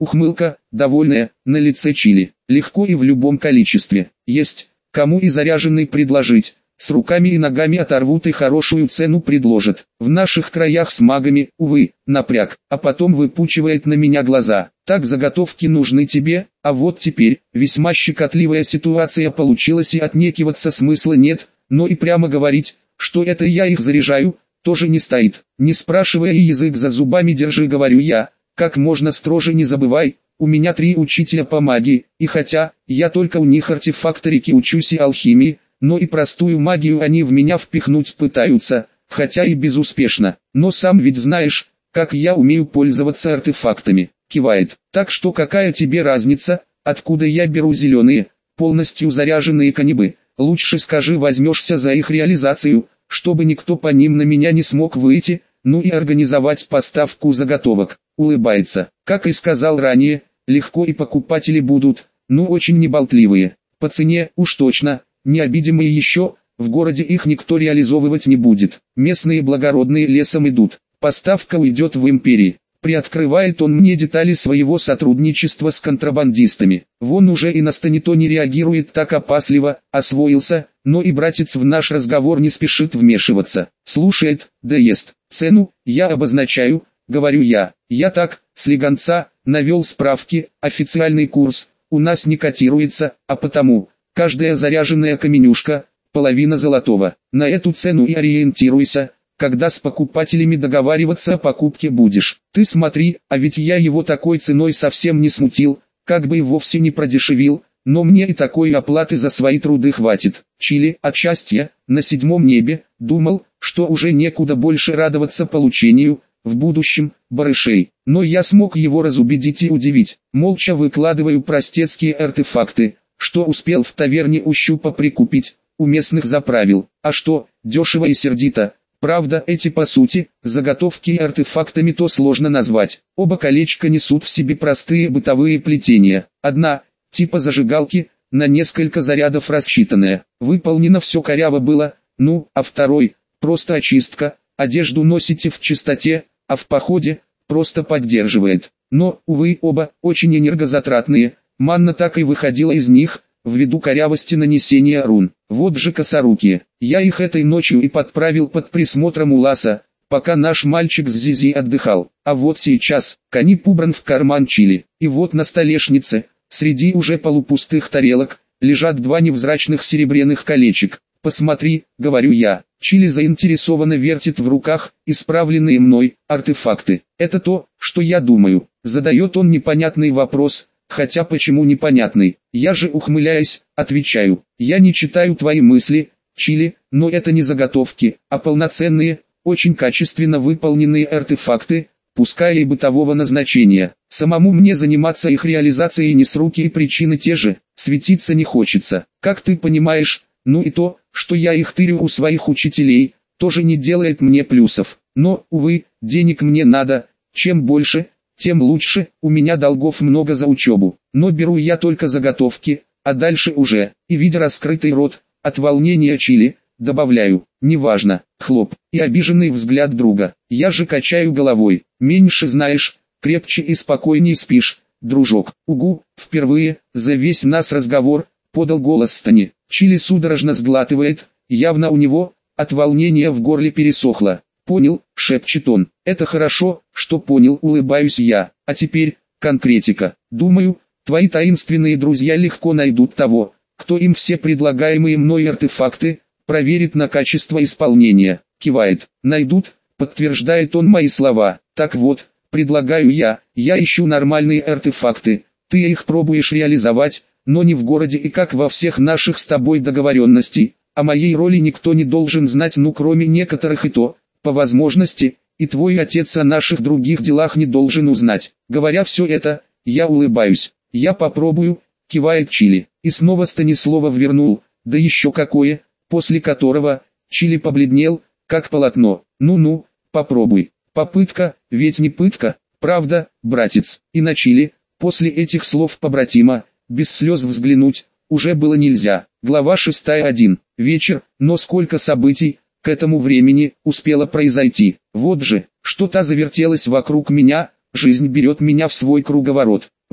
Ухмылка, довольная, на лице Чили. Легко и в любом количестве. Есть, кому и заряженный предложить. С руками и ногами оторвут и хорошую цену предложат. В наших краях с магами, увы, напряг, а потом выпучивает на меня глаза. Так заготовки нужны тебе, а вот теперь, весьма щекотливая ситуация получилась и отнекиваться смысла нет, но и прямо говорить, что это я их заряжаю, тоже не стоит. Не спрашивая и язык за зубами держи, говорю я, как можно строже не забывай. У меня 3 учителя по магии, и хотя, я только у них артефакторики учусь и алхимии, но и простую магию они в меня впихнуть пытаются, хотя и безуспешно. Но сам ведь знаешь, как я умею пользоваться артефактами. Кивает. Так что какая тебе разница, откуда я беру зеленые, полностью заряженные канибы? Лучше скажи, возьмешься за их реализацию, чтобы никто по ним на меня не смог выйти, ну и организовать поставку заготовок. Улыбается. Как и сказал ранее, легко и покупатели будут, ну очень неболтливые. По цене, уж точно, необидимые еще, в городе их никто реализовывать не будет. Местные благородные лесом идут. Поставка уйдет в империи. Приоткрывает он мне детали своего сотрудничества с контрабандистами. Вон уже и на Станито не реагирует так опасливо, освоился, но и братец в наш разговор не спешит вмешиваться. Слушает, да ест. Цену, я обозначаю, говорю я. Я так, слегонца, навел справки, официальный курс, у нас не котируется, а потому, каждая заряженная каменюшка, половина золотого. На эту цену и ориентируйся. Когда с покупателями договариваться о покупке будешь. Ты смотри, а ведь я его такой ценой совсем не смутил, как бы и вовсе не продешевил, но мне и такой оплаты за свои труды хватит. Чили, от счастья, на 7-м небе, думал, что уже некуда больше радоваться получению, в будущем, барышей. Но я смог его разубедить и удивить. Молча выкладываю простецкие артефакты, что успел в таверне у Щупа прикупить, у местных заправил. А что, дешево и сердито. Правда, эти по сути, заготовки и артефактами то сложно назвать. Оба колечка несут в себе простые бытовые плетения. Одна, типа зажигалки, на несколько зарядов рассчитанная. Выполнено все коряво было, ну, а второй, просто очистка, одежду носите в чистоте, а в походе, просто поддерживает. Но, увы, оба, очень энергозатратные, манна так и выходила из них, ввиду корявости нанесения рун. Вот же косорукие. Я их этой ночью и подправил под присмотром Уласа, пока наш мальчик с Зизи отдыхал. А вот сейчас, канип убран в карман Чили. И вот на столешнице, среди уже полупустых тарелок, лежат 2 невзрачных серебряных колечек. Посмотри, говорю я. Чили заинтересованно вертит в руках исправленные мной артефакты. Это то, что я думаю. Задает он непонятный вопрос. Хотя почему непонятный? Я же, ухмыляясь, отвечаю. Я не читаю твои мысли, Чили, но это не заготовки, а полноценные, очень качественно выполненные артефакты, пускай и бытового назначения. Самому мне заниматься их реализацией не с руки, и причины те же, светиться не хочется. Как ты понимаешь, ну и то, что я их тырю у своих учителей, тоже не делает мне плюсов. Но, увы, денег мне надо, чем больше, тем лучше, у меня долгов много за учебу. Но беру я только заготовки, а дальше уже, и видя раскрытый рот, от волнения Чили, добавляю, неважно, хлоп, и обиженный взгляд друга. Я же качаю головой, меньше знаешь, крепче и спокойней спишь, дружок. Угу, впервые, за весь наш разговор, подал голос Стани. Чили судорожно сглатывает, явно у него, от волнения в горле пересохло. «Понял», — шепчет он. «Это хорошо, что понял», — улыбаюсь я. «А теперь, конкретика. Думаю, твои таинственные друзья легко найдут того, кто им все предлагаемые мной артефакты проверит на качество исполнения». Кивает. «Найдут», — подтверждает он мои слова. «Так вот, предлагаю я ищу нормальные артефакты, ты их пробуешь реализовать, но не в городе и как во всех наших с тобой договоренностей. О моей роли никто не должен знать, ну кроме некоторых, и то, по возможности, и твой отец о наших других делах не должен узнать». Говоря все это, я улыбаюсь. «Я попробую», — кивает Чили. И снова Станислава вернул, да еще какое, после которого Чили побледнел, как полотно. «Ну-ну, попробуй. Попытка, ведь не пытка, правда, братец?» И на Чили, после этих слов побратима, без слез взглянуть, уже было нельзя. Глава 6.1. Вечер, но сколько событий к этому времени успело произойти. Вот же, что-то завертелось вокруг меня, жизнь берет меня в свой круговорот.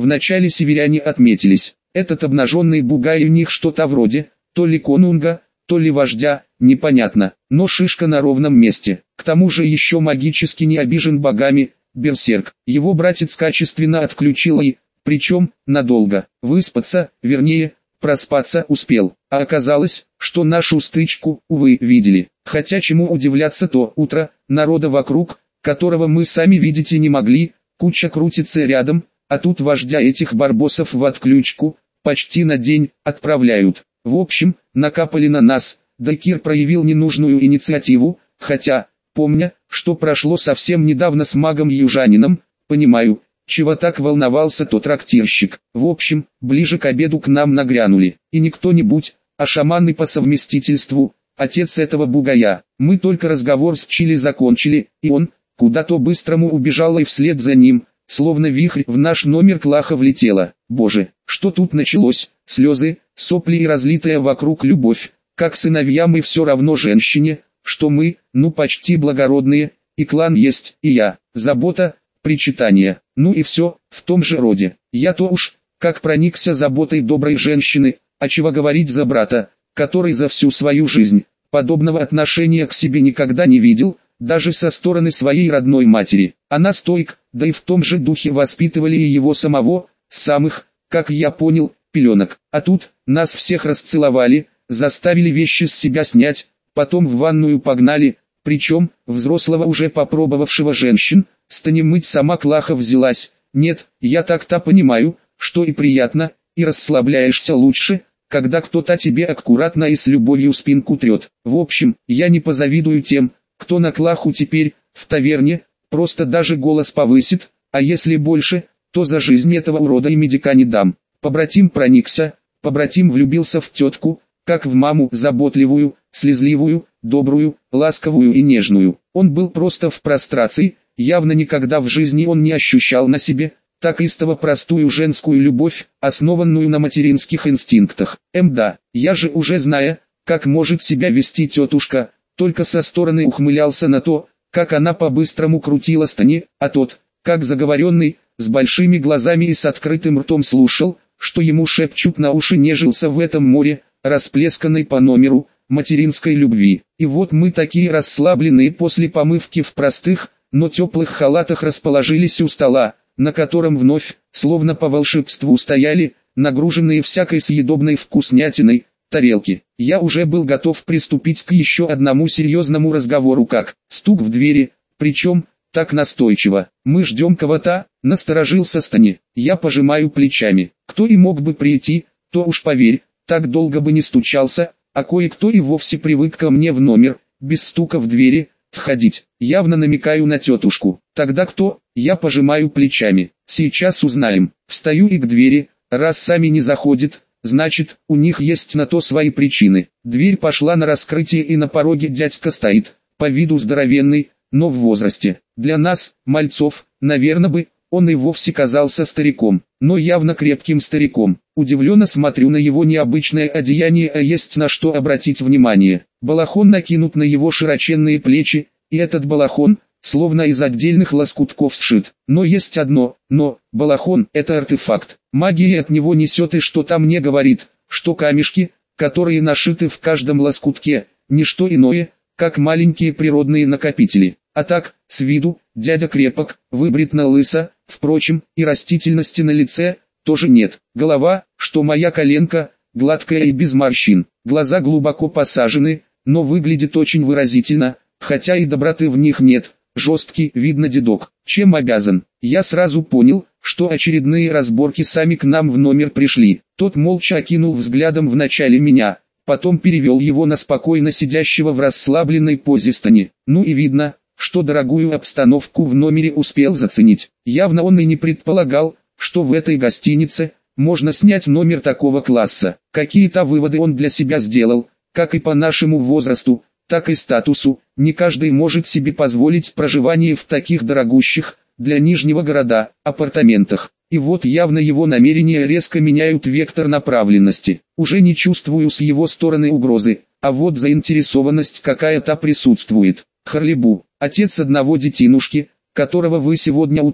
Вначале северяне отметились. Этот обнаженный бугай у них что-то вроде, то ли конунга, то ли вождя, непонятно, но шишка на ровном месте. К тому же еще магически не обижен богами, берсерк. Его братец качественно отключил и, причем, надолго, выспаться, вернее, проспаться успел. А оказалось, что нашу стычку, увы, видели. Хотя чему удивляться, то утро, народа вокруг, которого мы сами видеть и не могли, куча крутится рядом, а тут вождя этих барбосов в отключку, почти на день, отправляют. В общем, накапали на нас, да Кир проявил ненужную инициативу, хотя, помня, что прошло совсем недавно с магом-южанином, понимаю, чего так волновался тот трактирщик. В общем, ближе к обеду к нам нагрянули, и не кто-нибудь, а шаманы по совместительству, отец этого бугая. Мы только разговор с Чили закончили, и он, куда-то быстрому убежал, и вслед за ним, словно вихрь, в наш номер Клаха влетела. Боже, что тут началось? Слезы, сопли и разлитая вокруг любовь, как сыновьям и все равно женщине, что мы, ну почти благородные, и клан есть, и я, забота, причитание, ну и все, в том же роде. Я-то уж, как проникся заботой доброй женщины, а чего говорить за брата, который за всю свою жизнь, подобного отношения к себе никогда не видел, даже со стороны своей родной матери. Она стойк, да и в том же духе воспитывали и его самого, с самых, как я понял, пеленок. А тут, нас всех расцеловали, заставили вещи с себя снять, потом в ванную погнали, причем, взрослого уже попробовавшего женщин, станем мыть сама Клаха взялась. Нет, я так-то понимаю, что и приятно, и расслабляешься лучше, когда кто-то тебе аккуратно и с любовью спинку трет. В общем, я не позавидую тем, кто на Клаху теперь, в таверне, просто даже голос повысит, а если больше, то за жизнь этого урода и медика не дам. Побратим проникся, побратим влюбился в тетку, как в маму, заботливую, слезливую, добрую, ласковую и нежную. Он был просто в прострации, явно никогда в жизни он не ощущал на себе так истово простую женскую любовь, основанную на материнских инстинктах. Да, я же уже зная, как может себя вести тетушка, только со стороны ухмылялся на то, как она по-быстрому крутила стани, а тот, как заговоренный, с большими глазами и с открытым ртом слушал, что ему шепчут на уши, нежился в этом море, расплесканной по номеру, материнской любви. И вот мы такие расслабленные после помывки в простых, но теплых халатах расположились у стола, на котором вновь, словно по волшебству стояли, нагруженные всякой съедобной вкуснятиной, тарелки. Я уже был готов приступить к еще одному серьезному разговору, как стук в двери, причем так настойчиво. Мы ждем кого-то, насторожился Стани. Я пожимаю плечами. Кто и мог бы прийти, то уж поверь, так долго бы не стучался, а кое-кто и вовсе привык ко мне в номер, без стука в двери, входить. Явно намекаю на тетушку. Тогда кто? Я пожимаю плечами. Сейчас узнаем. Встаю и к двери, раз сами не заходит, значит, у них есть на то свои причины. Дверь пошла на раскрытие, и на пороге дядька стоит, по виду здоровенный, но в возрасте. Для нас, мальцов, наверное бы, он и вовсе казался стариком, но явно крепким стариком. Удивленно смотрю на его необычное одеяние, а есть на что обратить внимание. Балахон накинут на его широченные плечи, и этот балахон, словно из отдельных лоскутков сшит. Но есть одно, но, балахон – это артефакт. Магия от него несет, и что-то мне говорит, что камешки, которые нашиты в каждом лоскутке, не что иное, как маленькие природные накопители. А так, с виду, дядя крепок, выбрит на лысо, впрочем, и растительности на лице тоже нет. Голова, что моя коленка, гладкая и без морщин. Глаза глубоко посажены, но выглядит очень выразительно, хотя и доброты в них нет. Жесткий, видно, дедок. Чем обязан? Я сразу понял, что очередные разборки сами к нам в номер пришли. Тот молча окинул взглядом вначале меня, потом перевел его на спокойно сидящего в расслабленной позе Стани. Ну и видно, что дорогую обстановку в номере успел заценить. Явно он и не предполагал, что в этой гостинице можно снять номер такого класса. Какие-то выводы он для себя сделал, как и по нашему возрасту, так и статусу. Не каждый может себе позволить проживание в таких дорогущих, для Нижнего города, апартаментах. И вот явно его намерения резко меняют вектор направленности. Уже не чувствую с его стороны угрозы, а вот заинтересованность какая-то присутствует. Харлибу, отец одного детинушки, которого вы сегодня утром,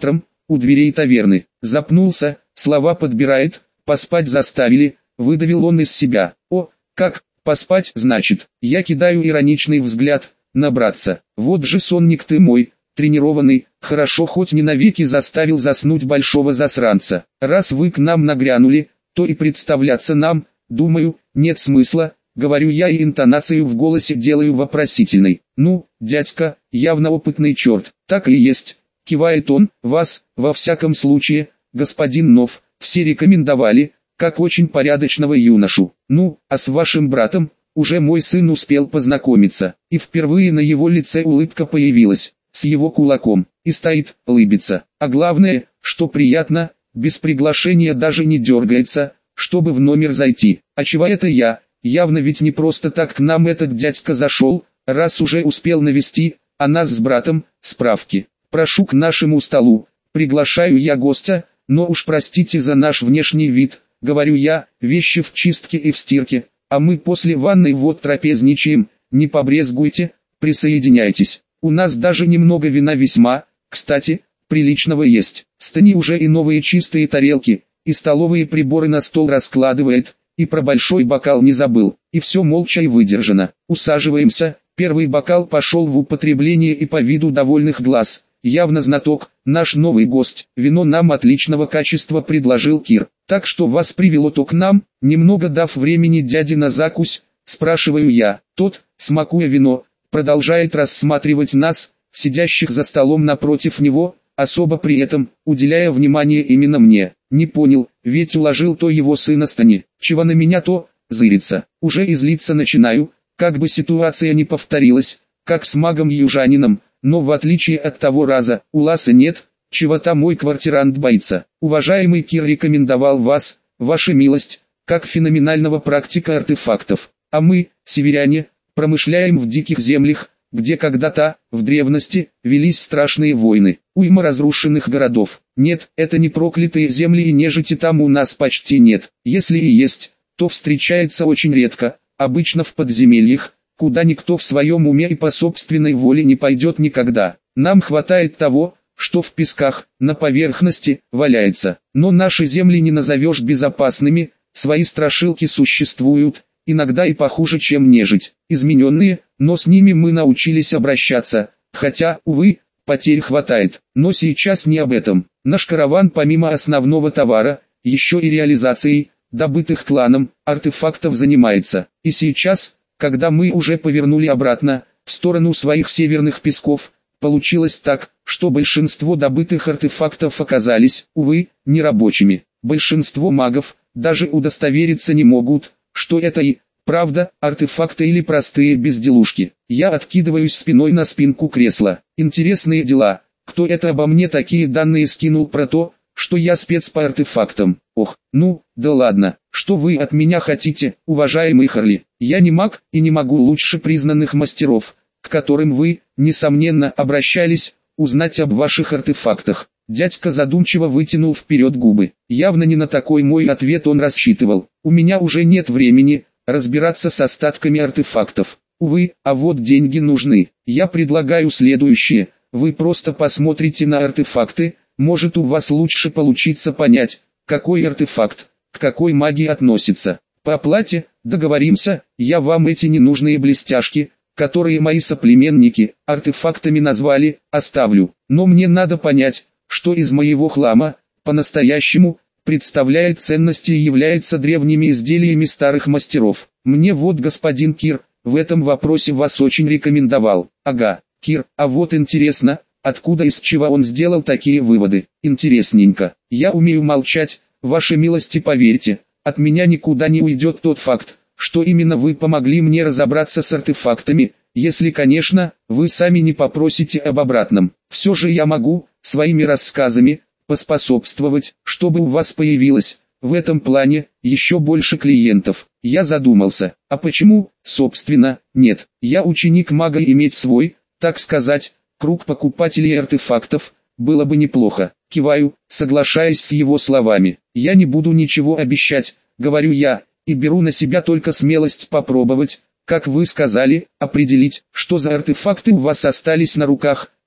у дверей таверны. Запнулся, слова подбирает, поспать заставили, выдавил он из себя. О, как, поспать значит? Я кидаю ироничный взгляд на братца. Вот же сонник ты мой, тренированный, хорошо хоть не навеки заставил заснуть большого засранца. Раз вы к нам нагрянули, то и представляться нам, думаю, нет смысла, говорю я и интонацию в голосе делаю вопросительной. Ну, дядька, явно опытный черт, так и есть, кивает он, вас, во всяком случае, господин Нов, все рекомендовали, как очень порядочного юношу. Ну, а с вашим братом, уже мой сын успел познакомиться, и впервые на его лице улыбка появилась, с его кулаком, и стоит, улыбится. А главное, что приятно, без приглашения даже не дергается, чтобы в номер зайти. А чего это я? Явно ведь не просто так к нам этот дядька зашел, раз уже успел навести, а нас с братом, справки. Прошу к нашему столу, приглашаю я гостя, но уж простите за наш внешний вид, говорю я, вещи в чистке и в стирке, а мы после ванной вот трапезничаем, не побрезгуйте, присоединяйтесь. У нас даже немного вина весьма, кстати, приличного есть. Стани уже и новые чистые тарелки, и столовые приборы на стол раскладывает, и про большой бокал не забыл, и все молча и выдержано. Усаживаемся, первый бокал пошел в употребление и по виду довольных глаз, явно знаток, наш новый гость, вино нам отличного качества предложил Кир. Так что вас привело-то к нам, немного дав времени дяде на закусь, спрашиваю я. Тот, смакуя вино, продолжает рассматривать нас, сидящих за столом напротив него, особо при этом, уделяя внимание именно мне. Не понял, ведь уложил то его сына Стани, чего на меня то, зырится. Уже и злиться начинаю, как бы ситуация не повторилась, как с магом-южанином, но в отличие от того раза, у Ласа нет, чего-то мой квартирант боится. Уважаемый Кир рекомендовал вас, ваша милость, как феноменального практика артефактов, а мы, северяне, промышляем в диких землях, где когда-то, в древности, велись страшные войны, уйма разрушенных городов. Нет, это не проклятые земли и нежити там у нас почти нет. Если и есть, то встречается очень редко, обычно в подземельях, куда никто в своем уме и по собственной воле не пойдет никогда. Нам хватает того, что в песках, на поверхности, валяется. Но наши земли не назовешь безопасными, свои страшилки существуют, иногда и похуже, чем нежить. Измененные, но с ними мы научились обращаться, хотя, увы, потерь хватает. Но сейчас не об этом. Наш караван помимо основного товара, еще и реализацией, добытых кланом, артефактов занимается. И сейчас, когда мы уже повернули обратно, в сторону своих северных песков, получилось так, что большинство добытых артефактов оказались, увы, нерабочими. Большинство магов даже удостовериться не могут, что это и правда артефакты или простые безделушки. Я откидываюсь спиной на спинку кресла. Интересные дела. Кто это обо мне такие данные скинул про то, что я спец по артефактам? Ох, ну, да ладно. Что вы от меня хотите, уважаемый Харли? Я не маг и не могу лучше признанных мастеров, к которым вы, несомненно, обращались, узнать об ваших артефактах. Дядька задумчиво вытянул вперед губы. Явно не на такой мой ответ он рассчитывал. У меня уже нет времени разбираться с остатками артефактов. Увы, а вот деньги нужны. Я предлагаю следующее. Вы просто посмотрите на артефакты, может у вас лучше получится понять, какой артефакт, к какой магии относится. По оплате, договоримся, я вам эти ненужные блестяшки, которые мои соплеменники артефактами назвали, оставлю. Но мне надо понять, что из моего хлама, по-настоящему, представляет ценности и является древними изделиями старых мастеров. Мне вот господин Кир, в этом вопросе вас очень рекомендовал. Ага, Кир, а вот интересно, откуда и с чего он сделал такие выводы. Интересненько. Я умею молчать, вашей милости поверьте, от меня никуда не уйдет тот факт, что именно вы помогли мне разобраться с артефактами, если, конечно, вы сами не попросите об обратном. Все же я могу, своими рассказами, поспособствовать, чтобы у вас появилось, в этом плане, еще больше клиентов. Я задумался, а почему, собственно, нет. Я ученик мага, иметь свой, так сказать, круг покупателей артефактов, было бы неплохо. Киваю, соглашаясь с его словами. Я не буду ничего обещать, говорю я, и беру на себя только смелость попробовать, как вы сказали, определить, что за артефакты у вас остались на руках,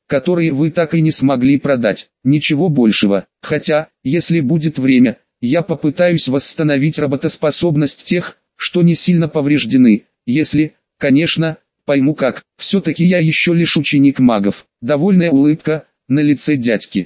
которые вы так и не смогли продать. Ничего большего. Хотя, если будет время, я попытаюсь восстановить работоспособность тех, что не сильно повреждены, если, конечно, пойму как. Все-таки я еще лишь ученик магов. Довольная улыбка на лице дядьки.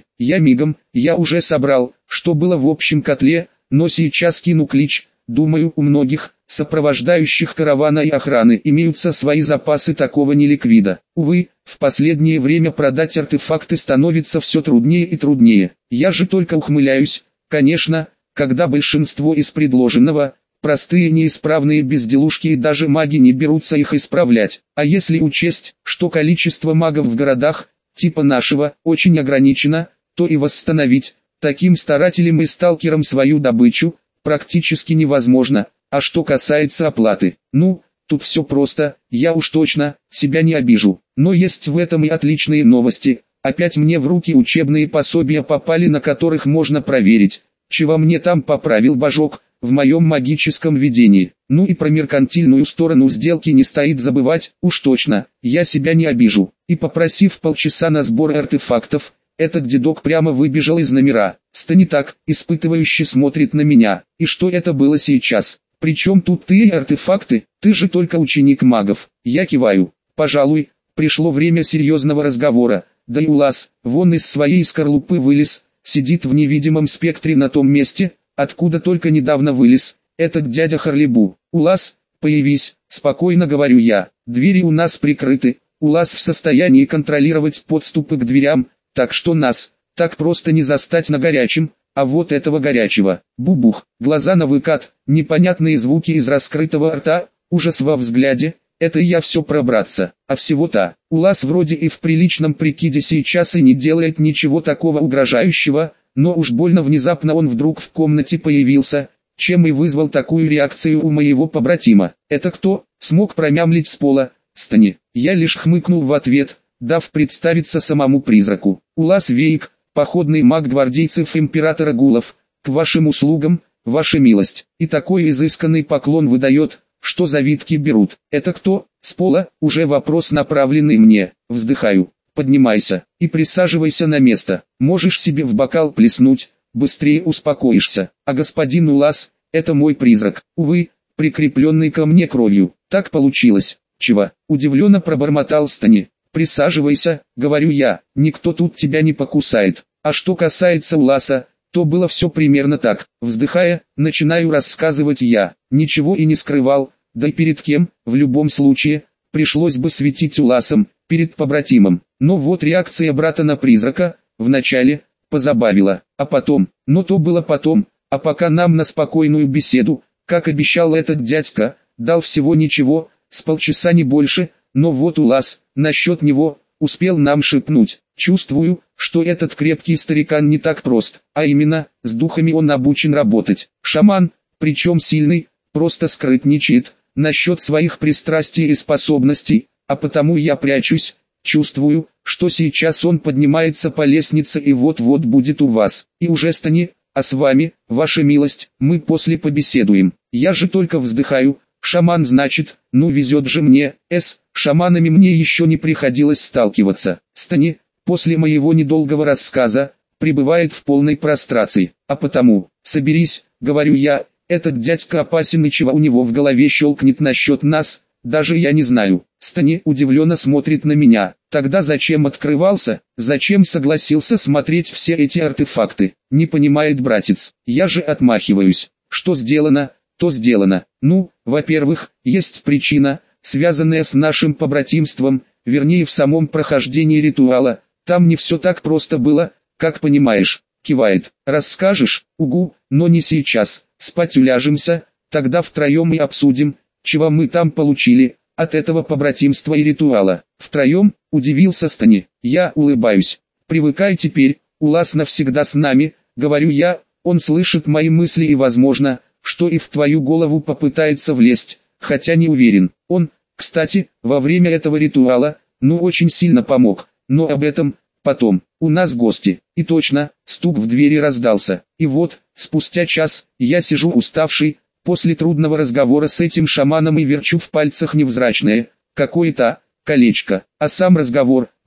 Я уже собрал, что было в общем котле, но сейчас кину клич. Думаю, у многих, сопровождающих каравана и охраны, имеются свои запасы такого неликвида. Увы, в последнее время продать артефакты становится все труднее и труднее. Я же только ухмыляюсь, конечно, когда большинство из предложенного, простые неисправные безделушки и даже маги не берутся их исправлять. А если учесть, что количество магов в городах, типа нашего, очень ограничено, то и восстановить, таким старателям и сталкерам свою добычу, практически невозможно. А что касается оплаты, тут все просто, я уж точно, себя не обижу. Но есть в этом и отличные новости. Опять мне в руки учебные пособия попали, на которых можно проверить, чего мне там поправил божок, в моем магическом видении. И про меркантильную сторону сделки не стоит забывать, уж точно, я себя не обижу. И попросив полчаса на сбор артефактов, этот дедок прямо выбежал из номера. Стани так, испытывающе смотрит на меня. И что это было сейчас? Причем тут ты и артефакты? Ты же только ученик магов. Я киваю. Пожалуй, пришло время серьезного разговора. Да и Улас, вон из своей скорлупы вылез, сидит в невидимом спектре на том месте, откуда только недавно вылез этот дядя Харлибу. Улас, появись, спокойно говорю я. Двери у нас прикрыты. Улас в состоянии контролировать подступы к дверям, так что нас так просто не застать на горячем. А вот этого горячего, бубух, глаза на выкат, непонятные звуки из раскрытого рта, ужас во взгляде, это я все про братца, а всего-то, Улас вроде и в приличном прикиде сейчас и не делает ничего такого угрожающего, но уж больно внезапно он вдруг в комнате появился, чем и вызвал такую реакцию у моего побратима. Это кто? Смог промямлить с пола, Стани. Я лишь хмыкнул в ответ, дав представиться самому призраку. Улас Вейк, походный маг гвардейцев императора Гулов, к вашим услугам, ваша милость. И такой изысканный поклон выдает, что завитки берут. Это кто? С пола, уже вопрос направленный мне. Вздыхаю. Поднимайся и присаживайся на место. Можешь себе в бокал плеснуть, быстрее успокоишься. А господин Улас, это мой призрак, увы, прикрепленный ко мне кровью. Так получилось. Чего? Удивленно пробормотал Стани. «Присаживайся», — говорю я, — «никто тут тебя не покусает». А что касается Уласа, то было все примерно так. Вздыхая, начинаю рассказывать я. Ничего и не скрывал, да и перед кем, в любом случае, пришлось бы светить Уласом, перед побратимом. Но вот реакция брата на призрака, вначале, позабавила, а потом, но то было потом, а пока нам на спокойную беседу, как обещал этот дядька, дал всего ничего, с полчаса не больше. Но вот Улас, насчет него, успел нам шепнуть. Чувствую, что этот крепкий старикан не так прост, а именно, с духами он обучен работать. Шаман, причем сильный, просто скрытничает, насчет своих пристрастий и способностей, а потому я прячусь, чувствую, что сейчас он поднимается по лестнице и вот-вот будет у вас. И уже Стани, а с вами, ваша милость, мы после побеседуем. Я же только вздыхаю. Шаман значит, везет же мне, шаманами мне еще не приходилось сталкиваться. Стани, после моего недолгого рассказа, пребывает в полной прострации, а потому, соберись, говорю я, этот дядька опасен и чего у него в голове щелкнет насчет нас, даже я не знаю. Стани удивленно смотрит на меня. Тогда зачем открывался, зачем согласился смотреть все эти артефакты, не понимает братец. Я же отмахиваюсь, что сделано, то сделано. Во-первых, есть причина, связанная с нашим побратимством, вернее в самом прохождении ритуала. Там не все так просто было, как понимаешь. Кивает. Расскажешь? Угу, но не сейчас. Спать уляжемся, тогда втроем и обсудим, чего мы там получили, от этого побратимства и ритуала. Втроем, удивился Стани. Я улыбаюсь. Привыкай теперь, Улас навсегда с нами, говорю я, он слышит мои мысли и возможно, что и в твою голову попытается влезть, хотя не уверен. Он, кстати, во время этого ритуала, очень сильно помог, но об этом, потом. У нас гости. И точно, стук в двери раздался. И вот, спустя час, я сижу уставший, после трудного разговора с этим шаманом и верчу в пальцах невзрачное, какое-то, колечко. А сам разговор, да,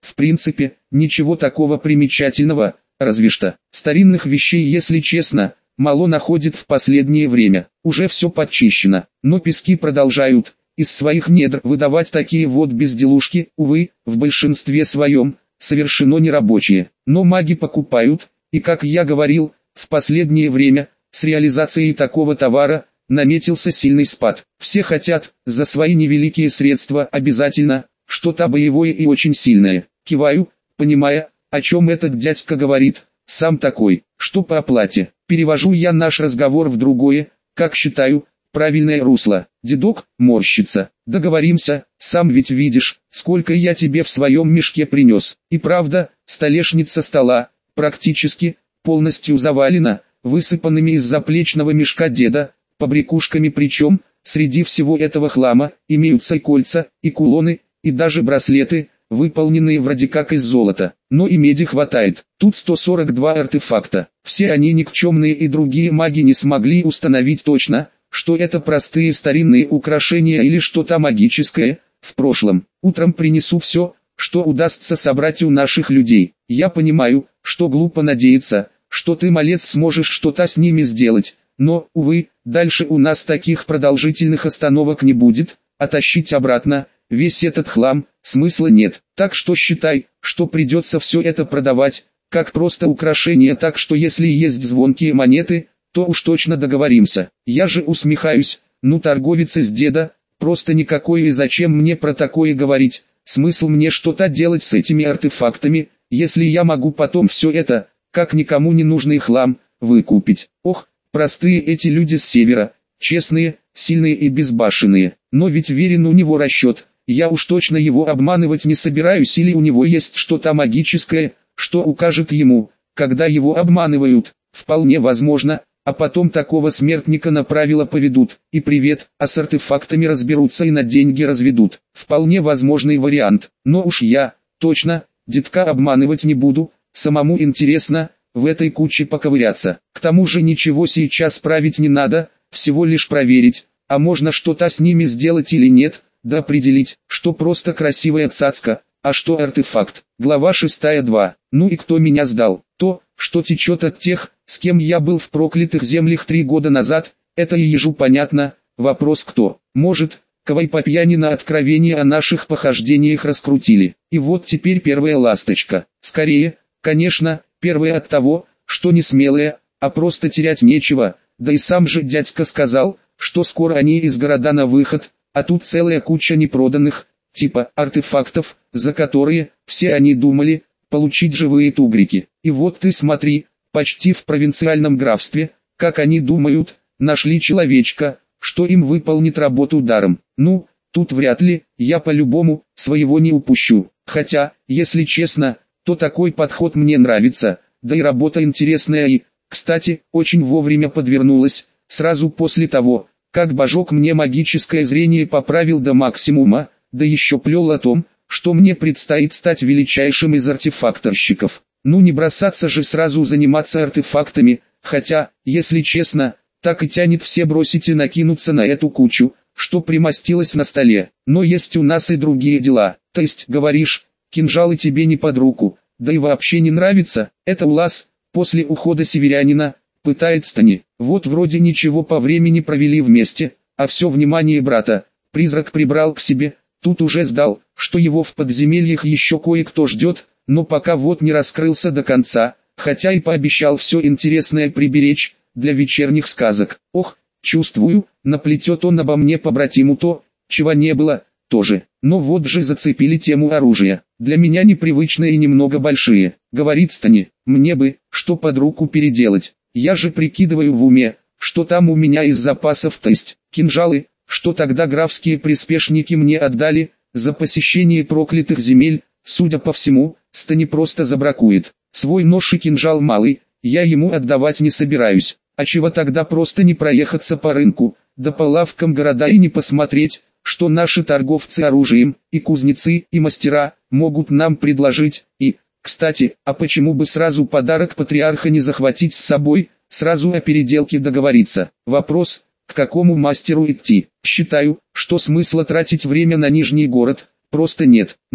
В принципе, ничего такого примечательного, разве что старинных вещей, если честно, мало находит в последнее время. Уже все подчищено, но пески продолжают из своих недр выдавать такие вот безделушки, увы, в большинстве своем, совершенно нерабочие. Но маги покупают, и как я говорил, в последнее время, с реализацией такого товара, наметился сильный спад. Все хотят, за свои невеликие средства обязательно, что-то боевое и очень сильное. Киваю, понимая, о чем этот дядька говорит, сам такой, что по оплате. Перевожу я наш разговор в другое, как считаю, правильное русло. Дедок морщится. Договоримся, сам ведь видишь, сколько я тебе в своем мешке принес. И правда, столешница стола, практически, полностью завалена, высыпанными из заплечного мешка деда, побрякушками, причем, среди всего этого хлама, имеются и кольца, и кулоны, и даже браслеты, выполненные вроде как из золота, но и меди хватает. Тут 142 артефакта, все они никчемные, и другие маги не смогли установить точно, что это простые старинные украшения или что-то магическое. В прошлом, утром принесу все, что удастся собрать у наших людей. Я понимаю, что глупо надеяться, что ты, малец, сможешь что-то с ними сделать, но, увы, дальше у нас таких продолжительных остановок не будет, а тащить обратно весь этот хлам смысла нет. Так что считай, что придется все это продавать, как просто украшение, так что если есть звонкие монеты, то уж точно договоримся. Я же усмехаюсь, ну торговец из деда, просто никакой, и зачем мне про такое говорить, смысл мне что-то делать с этими артефактами, если я могу потом все это, как никому не нужный хлам, выкупить. Ох, простые эти люди с севера, честные, сильные и безбашенные, но ведь верен у него расчет, я уж точно его обманывать не собираюсь, или у него есть что-то магическое, что укажет ему, когда его обманывают, вполне возможно, а потом такого смертника на правила поведут, и привет, а с артефактами разберутся и на деньги разведут, вполне возможный вариант, но уж я, точно, дедка обманывать не буду, самому интересно, в этой куче поковыряться. К тому же ничего сейчас править не надо, всего лишь проверить, а можно что-то с ними сделать или нет, да определить, что просто красивая цацка, а что артефакт. Глава 6.2. Ну и кто меня сдал? То, что течет от тех, с кем я был в проклятых землях 3 года назад, это и ежу понятно. Вопрос кто? Может, кого по пьяни на откровение о наших похождениях раскрутили. И вот теперь первая ласточка. Скорее, конечно, первая от того, что не смелая, а просто терять нечего, да и сам же дядька сказал, что скоро они из города на выход, а тут целая куча непроданных, типа артефактов, за которые, все они думали, получить живые тугрики. И вот ты смотри, почти в провинциальном графстве, как они думают, нашли человечка, что им выполнит работу даром. Ну, тут вряд ли, я по-любому, своего не упущу. Хотя, если честно, то такой подход мне нравится, да и работа интересная и, кстати, очень вовремя подвернулась, сразу после того, как божок мне магическое зрение поправил до максимума, да еще плел о том, что мне предстоит стать величайшим из артефакторщиков. Ну не бросаться же сразу заниматься артефактами, хотя, если честно, так и тянет все бросить и накинуться на эту кучу, что примостилось на столе. Но есть у нас и другие дела. То есть, говоришь, кинжалы тебе не под руку, да и вообще не нравится, это Улас, после ухода северянина, пытает Стани. Вот вроде ничего по времени провели вместе, а все внимание брата, призрак прибрал к себе, тут уже сдал, что его в подземельях еще кое-кто ждет, но пока вот не раскрылся до конца, хотя и пообещал все интересное приберечь, для вечерних сказок. Ох, чувствую, наплетет он обо мне побратиму то, чего не было, тоже. Но вот же зацепили тему оружия, для меня непривычные и немного большие. Говорит Стани, мне бы, что под руку переделать. Я же прикидываю в уме, что там у меня из запасов, то есть, кинжалы, что тогда графские приспешники мне отдали, за посещение проклятых земель, судя по всему, Стани просто забракует. Свой нож и кинжал малый, я ему отдавать не собираюсь, а чего тогда просто не проехаться по рынку, да по лавкам города и не посмотреть, что наши торговцы оружием, и кузнецы, и мастера, могут нам предложить, и, кстати, а почему бы сразу подарок патриарха не захватить с собой, сразу о переделке договориться. Вопрос, к какому мастеру идти. Считаю, что смысла тратить время на Нижний город, просто нет. Ну,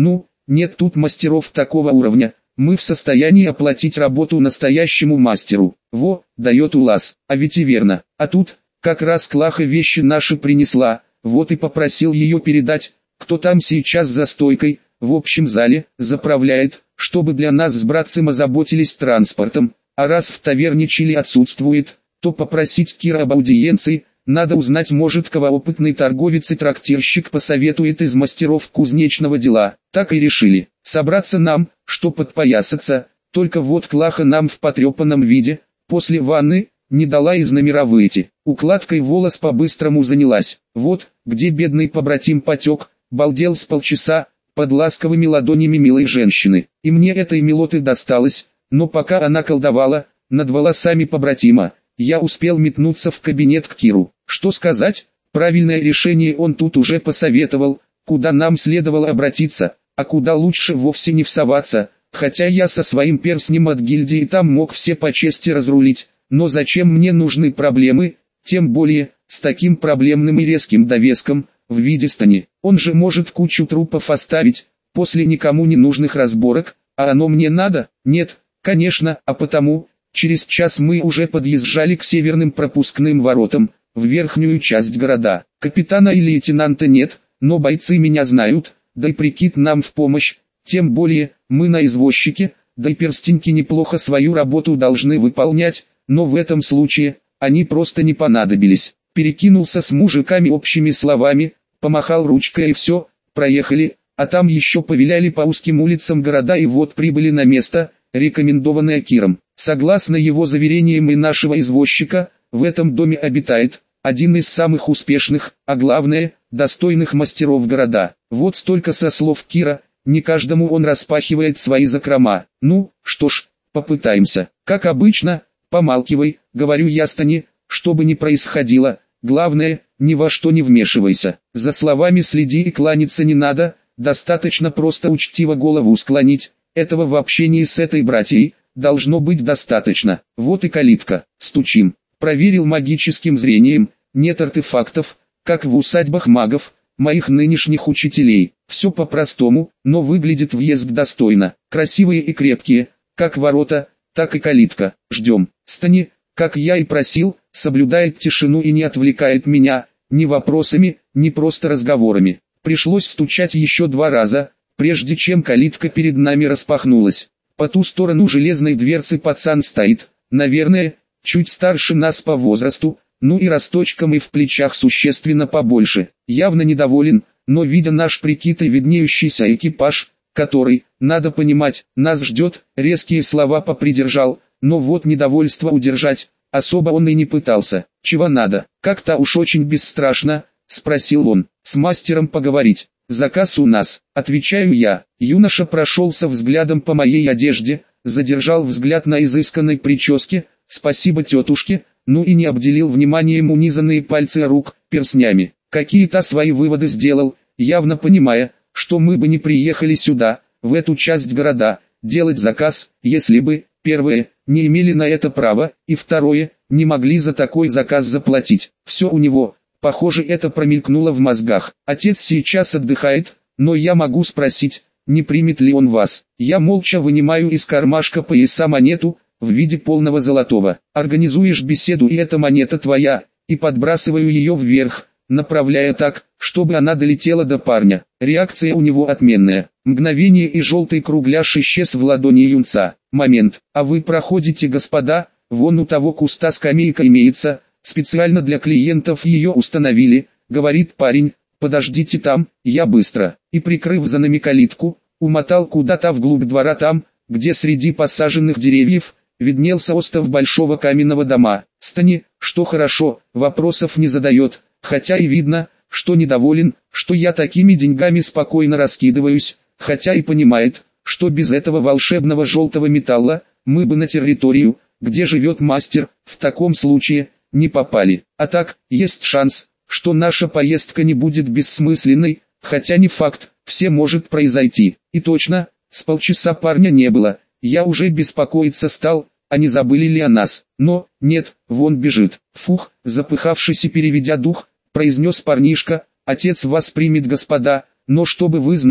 нет тут мастеров такого уровня, мы в состоянии оплатить работу настоящему мастеру. Во, дает улаз, а ведь и верно. А тут, как раз Клаха вещи наши принесла, вот и попросил ее передать, кто там сейчас за стойкой, в общем зале, заправляет, чтобы для нас с братцем озаботились транспортом, а раз в таверне Чили отсутствует, то попросить Кира об аудиенции, надо узнать, может, кого опытный торговец и трактирщик посоветует из мастеров кузнечного дела. Так и решили, собраться нам, что подпоясаться, только вот Клаха нам в потрепанном виде, после ванны, не дала из номера выйти. Укладкой волос по-быстрому занялась, вот, где бедный побратим потек, балдел с полчаса, под ласковыми ладонями милой женщины. И мне этой милоты досталось, но пока она колдовала, над волосами побратима, я успел метнуться в кабинет к Киру. Что сказать, правильное решение он тут уже посоветовал, куда нам следовало обратиться, а куда лучше вовсе не всоваться, хотя я со своим перстнем от гильдии там мог все по чести разрулить, но зачем мне нужны проблемы, тем более, с таким проблемным и резким довеском, в виде Стани. Он же может кучу трупов оставить, после никому не нужных разборок, а оно мне надо? Нет, конечно, а потому, через час мы уже подъезжали к северным пропускным воротам, в верхнюю часть города. Капитана и лейтенанта нет, но бойцы меня знают, да и прикид нам в помощь, тем более, мы на извозчике, да и перстеньки неплохо свою работу должны выполнять, но в этом случае, они просто не понадобились. Перекинулся с мужиками общими словами, помахал ручкой и все, проехали, а там еще повиляли по узким улицам города и вот прибыли на место, рекомендованное Киром. Согласно его заверениям и нашего извозчика, в этом доме обитает один из самых успешных, а главное, достойных мастеров города. Вот столько со слов Кира, не каждому он распахивает свои закрома. Ну, что ж, попытаемся. Как обычно, помалкивай, говорю я Стане, что бы ни происходило, главное, ни во что не вмешивайся. За словами следи и кланяться не надо, достаточно просто учтиво голову склонить, этого в общении с этой братьей должно быть достаточно. Вот и калитка, стучим. Проверил магическим зрением, нет артефактов, как в усадьбах магов, моих нынешних учителей. Все по-простому, но выглядит въезд достойно. Красивые и крепкие, как ворота, так и калитка. Ждем. Стани, как я и просил, соблюдает тишину и не отвлекает меня, ни вопросами, ни просто разговорами. Пришлось стучать еще 2 раза, прежде чем калитка перед нами распахнулась. По ту сторону железной дверцы пацан стоит, наверное, чуть старше нас по возрасту, ну и росточком и в плечах существенно побольше. Явно недоволен, но видя наш прикид и виднеющийся экипаж, который, надо понимать, нас ждет, резкие слова попридержал, но вот недовольство удержать, особо он и не пытался. Чего надо? Как-то уж очень бесстрашно, спросил он. С мастером поговорить. Заказ у нас, отвечаю я. Юноша прошелся взглядом по моей одежде, задержал взгляд на изысканной прическе, спасибо тетушке, ну и не обделил вниманием унизанные пальцы рук, перстнями. Какие-то свои выводы сделал, явно понимая, что мы бы не приехали сюда, в эту часть города, делать заказ, если бы, первое, не имели на это права, и второе, не могли за такой заказ заплатить. Все у него, похоже, это промелькнуло в мозгах. Отец сейчас отдыхает, но я могу спросить, не примет ли он вас. Я молча вынимаю из кармашка пояса монету, в виде полного золотого. Организуешь беседу и эта монета твоя, и подбрасываю ее вверх, направляя так, чтобы она долетела до парня. Реакция у него отменная. Мгновение и желтый кругляш исчез в ладони юнца. Момент. А вы проходите, господа, вон у того куста скамейка имеется, специально для клиентов ее установили, говорит парень, подождите там, я быстро. И прикрыв за нами калитку, умотал куда-то вглубь двора там, где среди посаженных деревьев, виднелся остов большого каменного дома. Стани, что хорошо, вопросов не задает, хотя и видно, что недоволен, что я такими деньгами спокойно раскидываюсь, хотя и понимает, что без этого волшебного желтого металла, мы бы на территорию, где живет мастер, в таком случае, не попали. А так, есть шанс, что наша поездка не будет бессмысленной, хотя не факт, все может произойти. И точно, с полчаса парня не было. Я уже беспокоиться стал, а не забыли ли о нас. Но, нет, вон бежит. Фух, запыхавшись и переведя дух, произнес парнишка, отец вас примет, господа, но чтобы вы знали,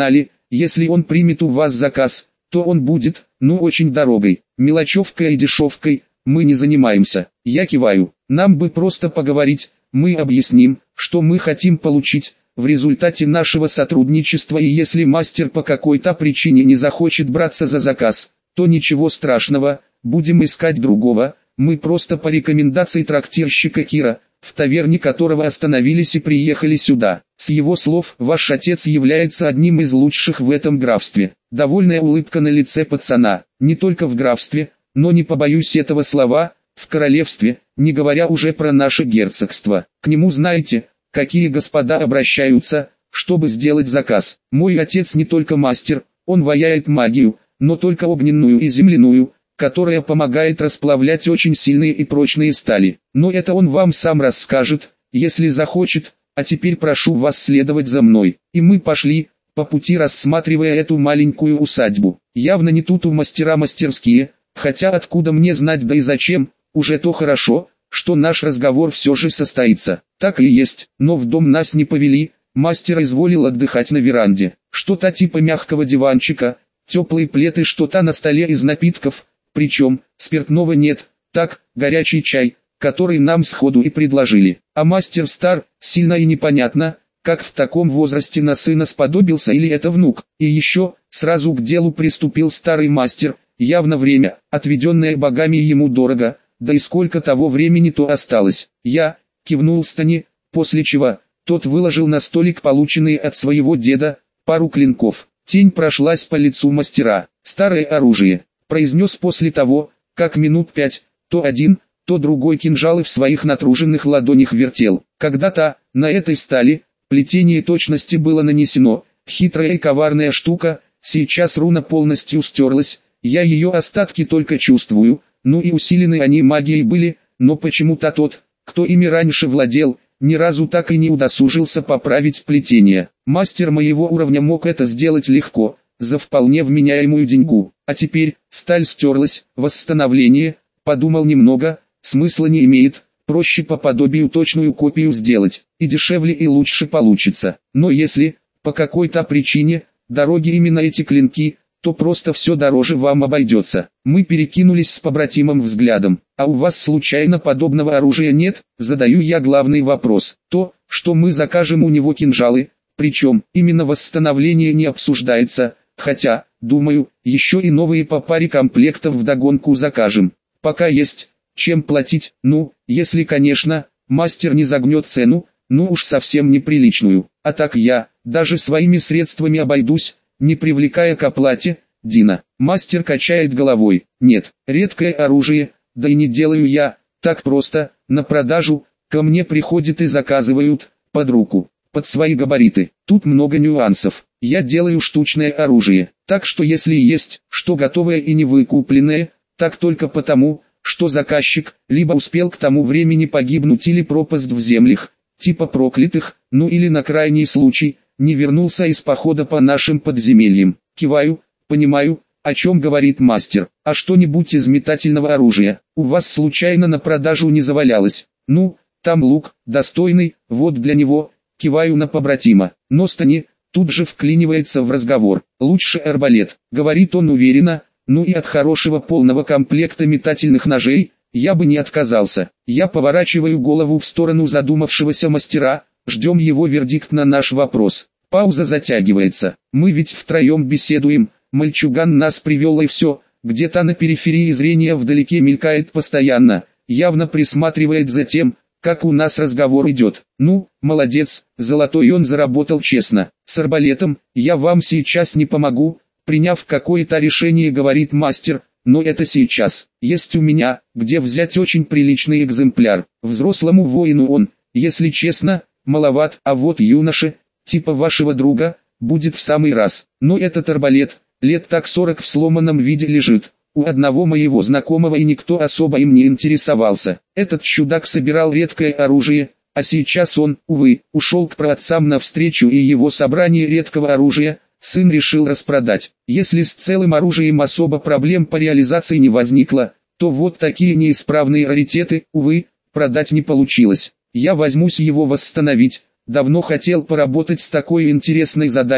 если он примет у вас заказ, то он будет, очень дорогой, мелочевкой и дешевкой, мы не занимаемся. Я киваю, нам бы просто поговорить, мы объясним, что мы хотим получить в результате нашего сотрудничества, и если мастер по какой-то причине не захочет браться за заказ, то ничего страшного, будем искать другого, мы просто по рекомендации трактирщика Кира, в таверне которого остановились и приехали сюда. С его слов, ваш отец является одним из лучших в этом графстве. Довольная улыбка на лице пацана, не только в графстве, но не побоюсь этого слова, в королевстве, не говоря уже про наше герцогство. К нему знаете, какие господа обращаются, чтобы сделать заказ. Мой отец не только мастер, он ваяет магию, но только огненную и земляную, которая помогает расплавлять очень сильные и прочные стали. Но это он вам сам расскажет, если захочет, а теперь прошу вас следовать за мной. И мы пошли, по пути рассматривая эту маленькую усадьбу. Явно не тут у мастера мастерские, хотя откуда мне знать, да и зачем, уже то хорошо, что наш разговор все же состоится. Так и есть, но в дом нас не повели, мастер изволил отдыхать на веранде. Что-то типа мягкого диванчика, теплые плед и что-то на столе из напитков, причем спиртного нет, так, горячий чай, который нам сходу и предложили. А мастер стар, сильно и непонятно, как в таком возрасте на сына сподобился или это внук. И еще, сразу к делу приступил старый мастер, явно время, отведенное богами ему дорого, да и сколько того времени то осталось. Я кивнул Стани, после чего тот выложил на столик полученные от своего деда пару клинков. Тень прошлась по лицу мастера. Старое оружие, произнес после того, как минут 5, то один, то другой кинжалы в своих натруженных ладонях вертел. Когда-то, на этой стали, плетение точности было нанесено, хитрая и коварная штука, сейчас руна полностью стерлась, я ее остатки только чувствую, и усилены они магией были, но почему-то тот, кто ими раньше владел, ни разу так и не удосужился поправить плетение. Мастер моего уровня мог это сделать легко, за вполне вменяемую деньгу. А теперь, сталь стерлась, восстановление, подумал немного, смысла не имеет, проще по подобию точную копию сделать, и дешевле и лучше получится. Но если, по какой-то причине, дороги именно эти клинки, то просто все дороже вам обойдется. Мы перекинулись с побратимом взглядом. А у вас случайно подобного оружия нет? Задаю я главный вопрос. То, что мы закажем у него кинжалы, причем именно восстановление не обсуждается, хотя, думаю, еще и новые по паре комплектов вдогонку закажем. Пока есть, чем платить, если, конечно, мастер не загнет цену, уж совсем неприличную. А так я, даже своими средствами обойдусь, не привлекая к оплате. Дина, мастер качает головой. Нет, редкое оружие, да и не делаю я, так просто, на продажу, ко мне приходят и заказывают, под руку, под свои габариты. Тут много нюансов. Я делаю штучное оружие, так что если есть, что готовое и не выкупленное, так только потому, что заказчик, либо успел к тому времени погибнуть или пропасть в землях, типа проклятых, или на крайний случай, не вернулся из похода по нашим подземельям. Киваю, понимаю, о чем говорит мастер. А что-нибудь из метательного оружия у вас случайно на продажу не завалялось? Там лук, достойный, вот для него, киваю на побратима. Но Стани тут же вклинивается в разговор. Лучше арбалет, говорит он уверенно, и от хорошего полного комплекта метательных ножей, я бы не отказался. Я поворачиваю голову в сторону задумавшегося мастера, ждем его вердикт на наш вопрос. Пауза затягивается. Мы ведь втроем беседуем, мальчуган нас привел и все, где-то на периферии зрения вдалеке мелькает постоянно, явно присматривает за тем, как у нас разговор идет. Молодец, золотой он заработал честно. С арбалетом, я вам сейчас не помогу, приняв какое-то решение, говорит мастер, но это сейчас. Есть у меня, где взять очень приличный экземпляр. Взрослому воину он, если честно, маловат, а вот юноше, типа вашего друга, будет в самый раз. Но этот арбалет, лет так 40 в сломанном виде лежит. У одного моего знакомого и никто особо им не интересовался. Этот чудак собирал редкое оружие, а сейчас он, увы, ушел к праотцам навстречу, и его собрание редкого оружия сын решил распродать. Если с целым оружием особо проблем по реализации не возникло, то вот такие неисправные раритеты, увы, продать не получилось. Я возьмусь его восстановить. Давно хотел поработать с такой интересной задачей,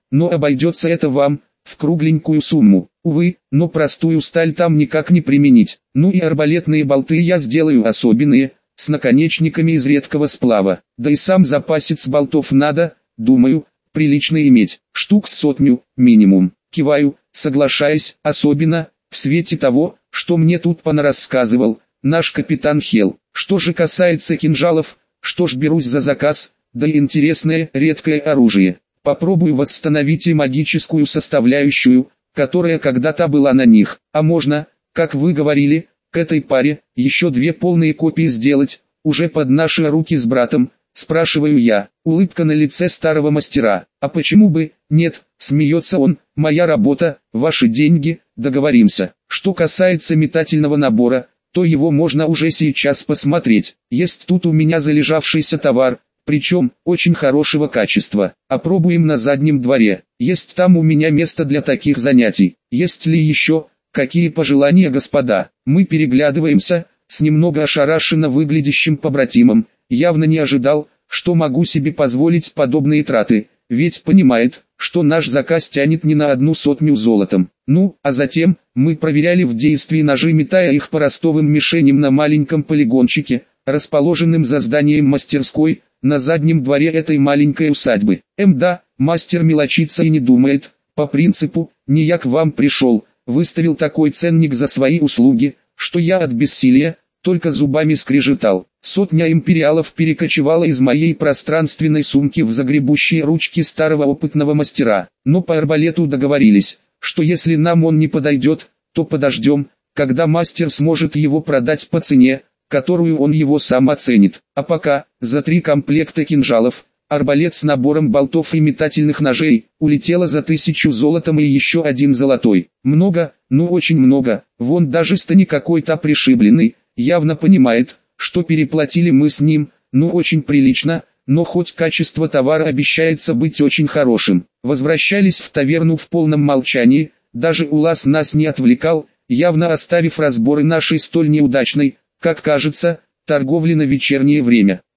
но обойдется это вам в кругленькую сумму. Увы, но простую сталь там никак не применить. Ну и арбалетные болты я сделаю особенные, с наконечниками из редкого сплава. Да и сам запасец болтов надо, думаю, прилично иметь. Штук с 100 минимум. Киваю, соглашаясь, особенно в свете того, что мне тут понарассказывал наш капитан Хелл. Что же касается кинжалов, что ж, берусь за заказ, да и интересное, редкое оружие. Попробую восстановить и магическую составляющую, которая когда-то была на них. А можно, как вы говорили, к этой паре еще 2 полные копии сделать, уже под наши руки с братом, спрашиваю я. Улыбка на лице старого мастера. А почему бы, нет, смеется он, моя работа, ваши деньги, договоримся. Что касается метательного набора, то его можно уже сейчас посмотреть. Есть тут у меня залежавшийся товар, причем очень хорошего качества. Опробуем на заднем дворе. Есть там у меня место для таких занятий. Есть ли еще какие пожелания, господа? Мы переглядываемся с немного ошарашенно выглядящим побратимом. Явно не ожидал, что могу себе позволить подобные траты, ведь понимает, что наш заказ тянет не на 100 золотом. Ну, а затем, мы проверяли в действии ножи, метая их по ростовым мишеням на маленьком полигончике, расположенном за зданием мастерской, на заднем дворе этой маленькой усадьбы. Да, мастер мелочится и не думает, по принципу «не я к вам пришел», выставил такой ценник за свои услуги, что я от бессилия только зубами скрежетал. 100 империалов перекочевала из моей пространственной сумки в загребущие ручки старого опытного мастера. Но по арбалету договорились, что если нам он не подойдет, то подождем, когда мастер сможет его продать по цене, которую он его сам оценит. А пока, за 3 комплекта кинжалов, арбалет с набором болтов и метательных ножей, улетело за 1000 золотом и еще 1 золотой. Много, ну очень много. Вон даже Стани какой-то пришибленный, явно понимает, что переплатили мы с ним, ну очень прилично, но хоть качество товара обещается быть очень хорошим. Возвращались в таверну в полном молчании, даже Улас нас не отвлекал, явно оставив разборы нашей столь неудачной, как кажется, торговли на вечернее время.